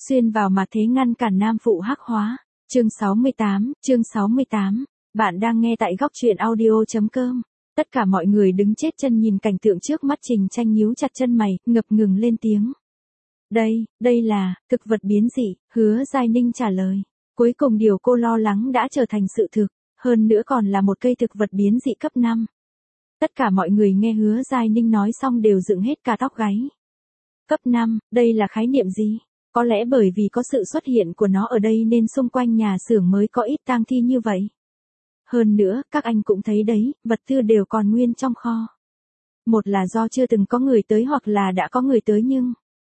xuyên vào mà thế ngăn cản nam phụ hắc hóa. Chương 68. Bạn đang nghe tại góc truyện audio.com. Tất cả mọi người đứng chết chân nhìn cảnh tượng trước mắt. Trình Tranh nhíu chặt chân mày, ngập ngừng lên tiếng. Đây là thực vật biến dị, Hứa Giai Ninh trả lời. Cuối cùng điều cô lo lắng đã trở thành sự thực, hơn nữa còn là một cây thực vật biến dị cấp 5. Tất cả mọi người nghe Hứa Giai Ninh nói xong đều dựng hết cả tóc gáy. Cấp 5, đây là khái niệm gì? Có lẽ bởi vì có sự xuất hiện của nó ở đây nên xung quanh nhà xưởng mới có ít tang thi như vậy. Hơn nữa, các anh cũng thấy đấy, vật tư đều còn nguyên trong kho. Một là do chưa từng có người tới hoặc là đã có người tới nhưng...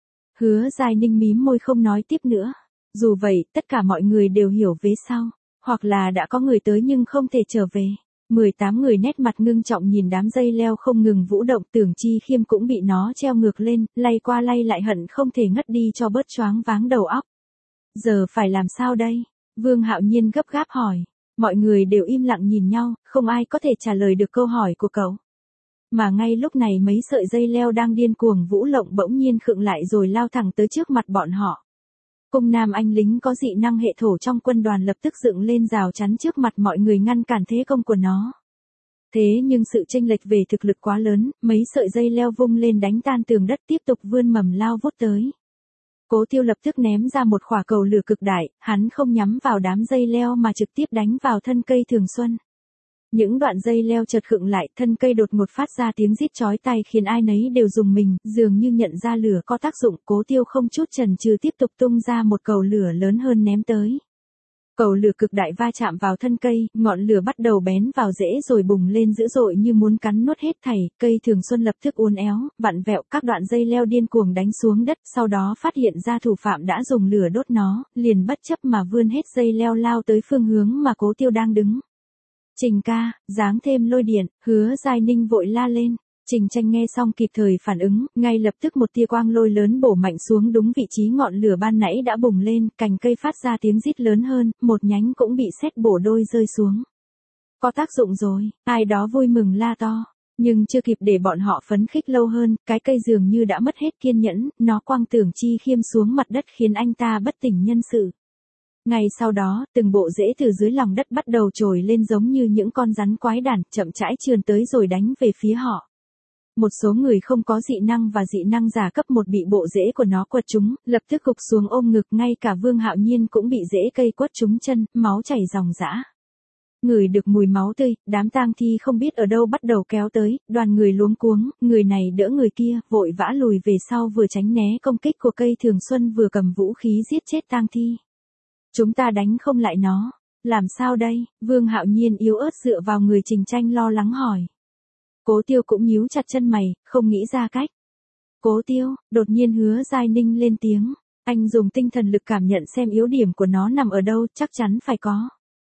Hứa Giai Ninh mím môi không nói tiếp nữa. Dù vậy, tất cả mọi người đều hiểu vế sau. Hoặc là đã có người tới nhưng không thể trở về. 18 người nét mặt ngưng trọng nhìn đám dây leo không ngừng vũ động. Tưởng Chi Khiêm cũng bị nó treo ngược lên, lay qua lay lại hận không thể ngất đi cho bớt choáng váng đầu óc. Giờ phải làm sao đây? Vương Hạo Nhiên gấp gáp hỏi. Mọi người đều im lặng nhìn nhau, không ai có thể trả lời được câu hỏi của cậu. Mà ngay lúc này mấy sợi dây leo đang điên cuồng vũ lộng bỗng nhiên khựng lại rồi lao thẳng tới trước mặt bọn họ. Cung nam anh lính có dị năng hệ thổ trong quân đoàn lập tức dựng lên rào chắn trước mặt mọi người ngăn cản thế công của nó. Thế nhưng sự chênh lệch về thực lực quá lớn, mấy sợi dây leo vung lên đánh tan tường đất tiếp tục vươn mầm lao vút tới. Cố Tiêu lập tức ném ra một quả cầu lửa cực đại, hắn không nhắm vào đám dây leo mà trực tiếp đánh vào thân cây Thường Xuân. Những đoạn dây leo chợt khựng lại, thân cây đột ngột phát ra tiếng rít chói tai khiến ai nấy đều rùng mình, dường như nhận ra lửa có tác dụng. Cố Tiêu không chút chần chừ tiếp tục tung ra một cầu lửa lớn hơn ném tới. Cầu lửa cực đại va chạm vào thân cây, ngọn lửa bắt đầu bén vào rễ rồi bùng lên dữ dội như muốn cắn nuốt hết thảy. Cây Thường Xuân lập tức uốn éo, vặn vẹo, các đoạn dây leo điên cuồng đánh xuống đất, sau đó phát hiện ra thủ phạm đã dùng lửa đốt nó, liền bất chấp mà vươn hết dây leo lao tới phương hướng mà Cố Tiêu đang đứng. Trình ca, giáng thêm lôi điện, Hứa Giai Ninh vội la lên. Trình Tranh nghe xong kịp thời phản ứng, ngay lập tức một tia quang lôi lớn bổ mạnh xuống đúng vị trí ngọn lửa ban nãy đã bùng lên, cành cây phát ra tiếng rít lớn hơn, một nhánh cũng bị sét bổ đôi rơi xuống. Có tác dụng rồi, ai đó vui mừng la to. Nhưng chưa kịp để bọn họ phấn khích lâu hơn, cái cây dường như đã mất hết kiên nhẫn, nó quăng Tưởng Chi Khiêm xuống mặt đất khiến anh ta bất tỉnh nhân sự. Ngay sau đó, từng bộ rễ từ dưới lòng đất bắt đầu trồi lên giống như những con rắn quái đản, chậm rãi trườn tới rồi đánh về phía họ. Một số người không có dị năng và dị năng giả cấp 1 bị bộ rễ của nó quật trúng, lập tức gục xuống ôm ngực, ngay cả Vương Hạo Nhiên cũng bị rễ cây quất trúng chân, máu chảy ròng rã. Ngửi được mùi máu tươi, đám tang thi không biết ở đâu bắt đầu kéo tới, đoàn người luống cuống, người này đỡ người kia, vội vã lùi về sau vừa tránh né công kích của cây Thường Xuân vừa cầm vũ khí giết chết tang thi. Chúng ta đánh không lại nó, làm sao đây? Vương Hạo Nhiên yếu ớt dựa vào người Trình Tranh lo lắng hỏi. Cố Tiêu cũng nhíu chặt chân mày, không nghĩ ra cách. Cố Tiêu, đột nhiên Hứa Giai Ninh lên tiếng, anh dùng tinh thần lực cảm nhận xem yếu điểm của nó nằm ở đâu, chắc chắn phải có.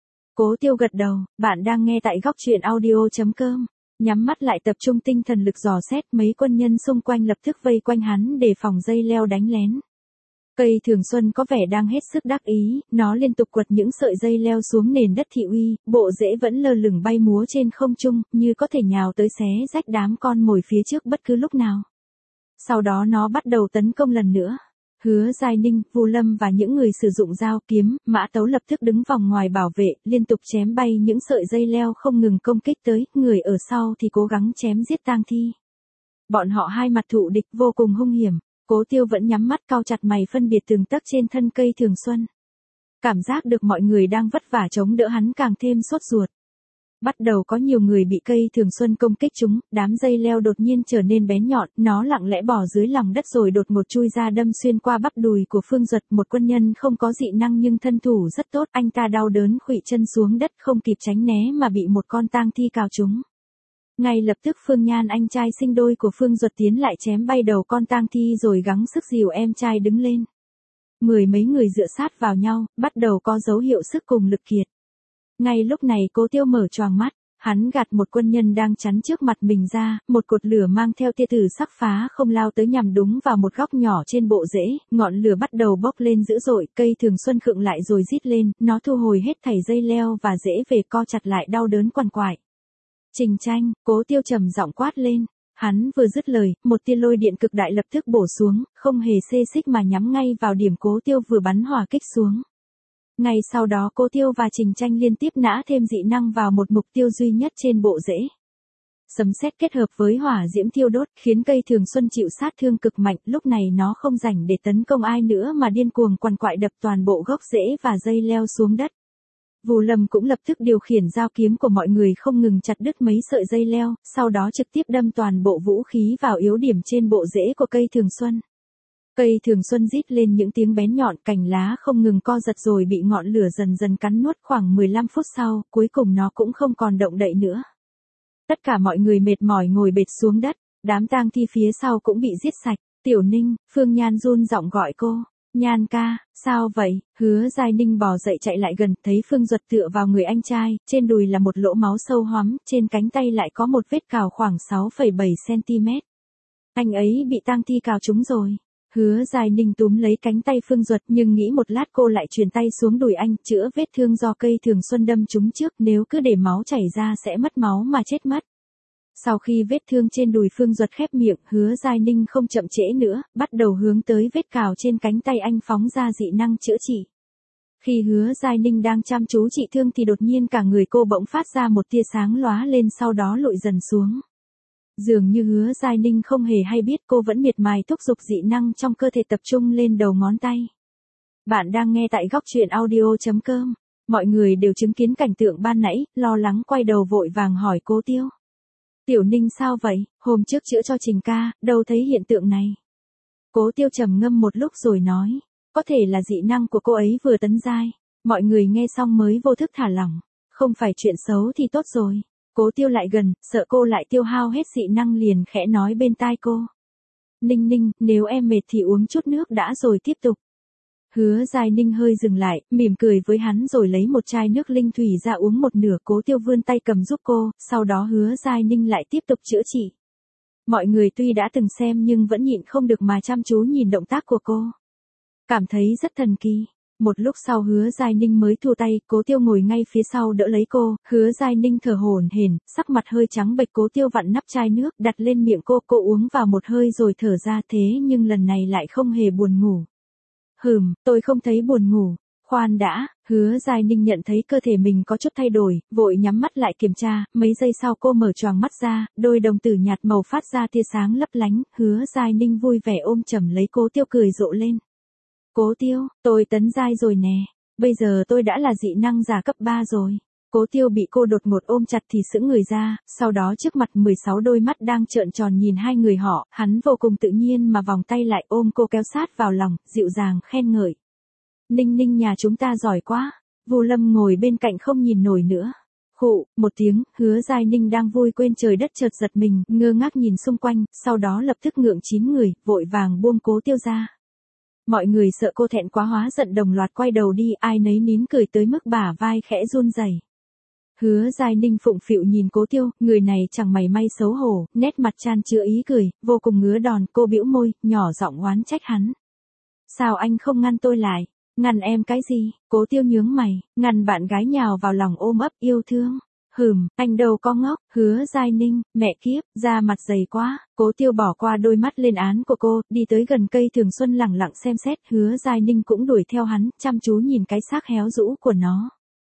Cố Tiêu gật đầu, bạn đang nghe tại góc truyện audio.com. Nhắm mắt lại tập trung tinh thần lực dò xét, mấy quân nhân xung quanh lập tức vây quanh hắn để phòng dây leo đánh lén. Cây Thường Xuân có vẻ đang hết sức đắc ý, nó liên tục quật những sợi dây leo xuống nền đất thị uy, bộ rễ vẫn lơ lửng bay múa trên không trung, như có thể nhào tới xé rách đám con mồi phía trước bất cứ lúc nào. Sau đó nó bắt đầu tấn công lần nữa. Hứa Giai Ninh, Vu Lâm và những người sử dụng dao kiếm, mã tấu lập tức đứng vòng ngoài bảo vệ, liên tục chém bay những sợi dây leo không ngừng công kích tới, người ở sau thì cố gắng chém giết tang thi. Bọn họ hai mặt thụ địch vô cùng hung hiểm. Cố Tiêu vẫn nhắm mắt cau chặt mày phân biệt từng tấc trên thân cây Thường Xuân. Cảm giác được mọi người đang vất vả chống đỡ hắn càng thêm sốt ruột. Bắt đầu có nhiều người bị cây Thường Xuân công kích chúng, đám dây leo đột nhiên trở nên bén nhọn, nó lặng lẽ bò dưới lòng đất rồi đột ngột chui ra đâm xuyên qua bắp đùi của Phương Duật, một quân nhân không có dị năng nhưng thân thủ rất tốt, anh ta đau đớn khuỵu chân xuống đất không kịp tránh né mà bị một con tang thi cào trúng. Ngay lập tức Phương Nhan anh trai sinh đôi của Phương Duật tiến lại chém bay đầu con tang thi rồi gắng sức dìu em trai đứng lên. Mười mấy người dựa sát vào nhau, bắt đầu có dấu hiệu sức cùng lực kiệt. Ngay lúc này Cố Tiêu mở choàng mắt, hắn gạt một quân nhân đang chắn trước mặt mình ra, một cột lửa mang theo tia tử sắc phá không lao tới nhằm đúng vào một góc nhỏ trên bộ rễ, ngọn lửa bắt đầu bốc lên dữ dội, cây Thường Xuân khựng lại rồi rít lên, nó thu hồi hết thảy dây leo và rễ về co chặt lại đau đớn quằn quại. Trình Tranh, Cố Tiêu trầm giọng quát lên, Hắn vừa dứt lời, một tia lôi điện cực đại lập tức bổ xuống, không hề xê xích mà nhắm ngay vào điểm Cố Tiêu vừa bắn hỏa kích xuống. Ngay sau đó Cố Tiêu và Trình Tranh liên tiếp nã thêm dị năng vào một mục tiêu duy nhất trên bộ rễ. Sấm sét kết hợp với hỏa diễm thiêu đốt, khiến cây thường xuân chịu sát thương cực mạnh, lúc này nó không rảnh để tấn công ai nữa mà điên cuồng quằn quại đập toàn bộ gốc rễ và dây leo xuống đất. Vu Lâm cũng lập tức điều khiển dao kiếm của mọi người không ngừng chặt đứt mấy sợi dây leo, sau đó trực tiếp đâm toàn bộ vũ khí vào yếu điểm trên bộ rễ của cây thường xuân. Cây thường xuân rít lên những tiếng bén nhọn, cành lá không ngừng co giật rồi bị ngọn lửa dần dần cắn nuốt. Khoảng 15 phút sau, cuối cùng nó cũng không còn động đậy nữa. Tất cả mọi người mệt mỏi ngồi bệt xuống đất, đám tang thi phía sau cũng bị giết sạch. Tiểu Ninh, Phương Nhan run giọng gọi cô. Nhan ca, sao vậy? Hứa Giai Ninh bò dậy chạy lại gần, thấy Phương Duật tựa vào người anh trai, trên đùi là một lỗ máu sâu hoắm, trên cánh tay lại có một vết cào khoảng 6,7 cm. Anh ấy bị tang thi cào trúng rồi. Hứa Giai Ninh túm lấy cánh tay Phương Duật nhưng nghĩ một lát cô lại truyền tay xuống đùi anh, chữa vết thương do cây thường xuân đâm trúng trước, nếu cứ để máu chảy ra sẽ mất máu mà chết mất. Sau khi vết thương trên đùi Phương Duật khép miệng, Hứa Giai Ninh không chậm trễ nữa, bắt đầu hướng tới vết cào trên cánh tay anh phóng ra dị năng chữa trị. Khi Hứa Giai Ninh đang chăm chú trị thương thì đột nhiên cả người cô bỗng phát ra một tia sáng lóa lên, sau đó lụi dần xuống. Dường như Hứa Giai Ninh không hề hay biết cô vẫn miệt mài thúc giục dị năng trong cơ thể tập trung lên đầu ngón tay. Bạn đang nghe tại góc truyện audio.com. Mọi người đều chứng kiến cảnh tượng ban nãy, lo lắng quay đầu vội vàng hỏi Cố Tiêu. Tiểu Ninh sao vậy, hôm trước chữa cho Trình ca, đâu thấy hiện tượng này. Cố Tiêu trầm ngâm một lúc rồi nói, có thể là dị năng của cô ấy vừa tấn giai. Mọi người nghe xong mới vô thức thả lỏng, không phải chuyện xấu thì tốt rồi. Cố Tiêu lại gần, sợ cô lại tiêu hao hết dị năng liền khẽ nói bên tai cô. Ninh Ninh, nếu em mệt thì uống chút nước đã rồi tiếp tục. Hứa Giai Ninh hơi dừng lại, mỉm cười với hắn rồi lấy một chai nước linh thủy ra uống một nửa. Cố Tiêu vươn tay cầm giúp cô, sau đó Hứa Giai Ninh lại tiếp tục chữa trị. Mọi người tuy đã từng xem nhưng vẫn nhịn không được mà chăm chú nhìn động tác của cô. Cảm thấy rất thần kỳ. Một lúc sau Hứa Giai Ninh mới thua tay, Cố Tiêu ngồi ngay phía sau đỡ lấy cô, Hứa Giai Ninh thở hổn hển, sắc mặt hơi trắng bệch. Cố Tiêu vặn nắp chai nước đặt lên miệng cô uống vào một hơi rồi thở ra, thế nhưng lần này lại không hề buồn ngủ. Tôi không thấy buồn ngủ. Khoan đã, Hứa Giai Ninh nhận thấy cơ thể mình có chút thay đổi, vội nhắm mắt lại kiểm tra, mấy giây sau cô mở choàng mắt ra, đôi đồng tử nhạt màu phát ra tia sáng lấp lánh. Hứa Giai Ninh vui vẻ ôm chầm lấy Cố Tiêu cười rộ lên. Cố Tiêu, tôi tấn giai rồi nè, bây giờ tôi đã là dị năng giả cấp 3 rồi. Cố Tiêu bị cô đột ngột ôm chặt thì sững người ra, sau đó trước mặt 16 đôi mắt đang trợn tròn nhìn hai người họ, hắn vô cùng tự nhiên mà vòng tay lại ôm cô kéo sát vào lòng, dịu dàng khen ngợi. Ninh Ninh nhà chúng ta giỏi quá. Vu Lâm ngồi bên cạnh không nhìn nổi nữa. Khụ, một tiếng, Hứa Giai Ninh đang vui quên trời đất chợt giật mình, ngơ ngác nhìn xung quanh, sau đó lập tức ngượng chín người, vội vàng buông Cố Tiêu ra. Mọi người sợ cô thẹn quá hóa giận đồng loạt quay đầu đi, ai nấy nín cười tới mức bả vai khẽ run rẩy. Hứa Giai Ninh phụng phịu nhìn Cố Tiêu, người này chẳng mảy may xấu hổ, nét mặt chan chứa ý cười, vô cùng ngứa đòn. Cô bĩu môi, nhỏ giọng oán trách hắn. Sao anh không ngăn tôi lại? Ngăn em cái gì? Cố Tiêu nhướng mày, ngăn bạn gái nhào vào lòng ôm ấp yêu thương. Anh đâu có ngốc. Hứa Giai Ninh, mẹ kiếp, da mặt dày quá. Cố Tiêu bỏ qua đôi mắt lên án của cô, đi tới gần cây thường xuân lẳng lặng xem xét. Hứa Giai Ninh cũng đuổi theo hắn, chăm chú nhìn cái xác héo rũ của nó.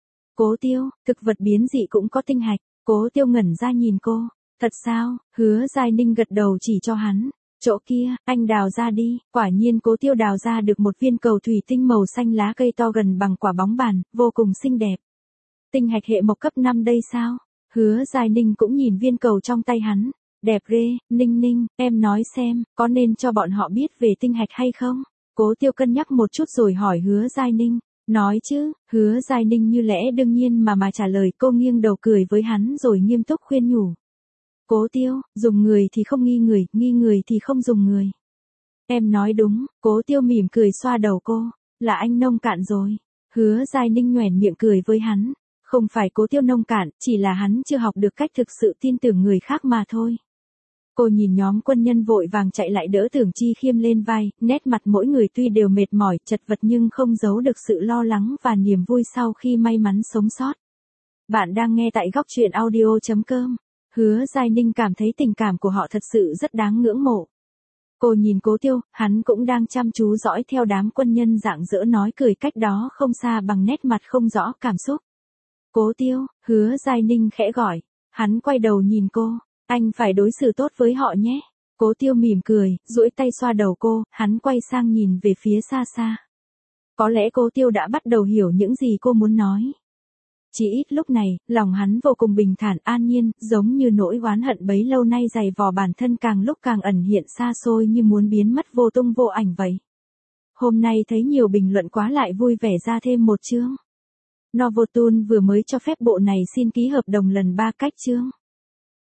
Cố Tiêu, thực vật biến dị cũng có tinh hạch. Cố Tiêu ngẩn ra nhìn cô. Thật sao? Hứa Giai Ninh gật đầu chỉ cho hắn. Chỗ kia, anh đào ra đi. Quả nhiên Cố Tiêu đào ra được một viên cầu thủy tinh màu xanh, lá cây to gần bằng quả bóng bàn, vô cùng xinh đẹp. Tinh hạch hệ mộc cấp 5 đây sao? Hứa Giai Ninh cũng nhìn viên cầu trong tay hắn. Đẹp ghê. Ninh Ninh, em nói xem, có nên cho bọn họ biết về tinh hạch hay không? Cố Tiêu cân nhắc một chút rồi hỏi Hứa Giai Ninh. Nói chứ. Hứa Giai Ninh như lẽ đương nhiên mà trả lời. Cô nghiêng đầu cười với hắn rồi nghiêm túc khuyên nhủ. Cố Tiêu, dùng người thì không nghi người thì không dùng người. Em nói đúng. Cố Tiêu mỉm cười xoa đầu cô. Là anh nông cạn rồi. Hứa Giai Ninh nhoẻn miệng cười với hắn. Không phải Cố Tiêu nông cạn, chỉ là hắn chưa học được cách thực sự tin tưởng người khác mà thôi. Cô nhìn nhóm quân nhân vội vàng chạy lại đỡ Tưởng Chi Khiêm lên vai, nét mặt mỗi người tuy đều mệt mỏi, chật vật nhưng không giấu được sự lo lắng và niềm vui sau khi may mắn sống sót. Bạn đang nghe tại góc truyện audio.com. Hứa Giai Ninh cảm thấy tình cảm của họ thật sự rất đáng ngưỡng mộ. Cô nhìn Cố Tiêu, hắn cũng đang chăm chú dõi theo đám quân nhân rạng rỡ nói cười cách đó không xa bằng nét mặt không rõ cảm xúc. Cố Tiêu, Hứa Giai Ninh khẽ gọi. Hắn quay đầu nhìn cô, anh phải đối xử tốt với họ nhé. Cố Tiêu mỉm cười, duỗi tay xoa đầu cô, hắn quay sang nhìn về phía xa xa. Có lẽ Cố Tiêu đã bắt đầu hiểu những gì cô muốn nói. Chỉ ít lúc này, lòng hắn vô cùng bình thản an nhiên, giống như nỗi oán hận bấy lâu nay dày vò bản thân càng lúc càng ẩn hiện xa xôi như muốn biến mất vô tung vô ảnh vậy. Hôm nay thấy nhiều bình luận quá lại vui vẻ ra thêm một chương. Novotul vừa mới cho phép bộ này xin ký hợp đồng lần 3 cách chương.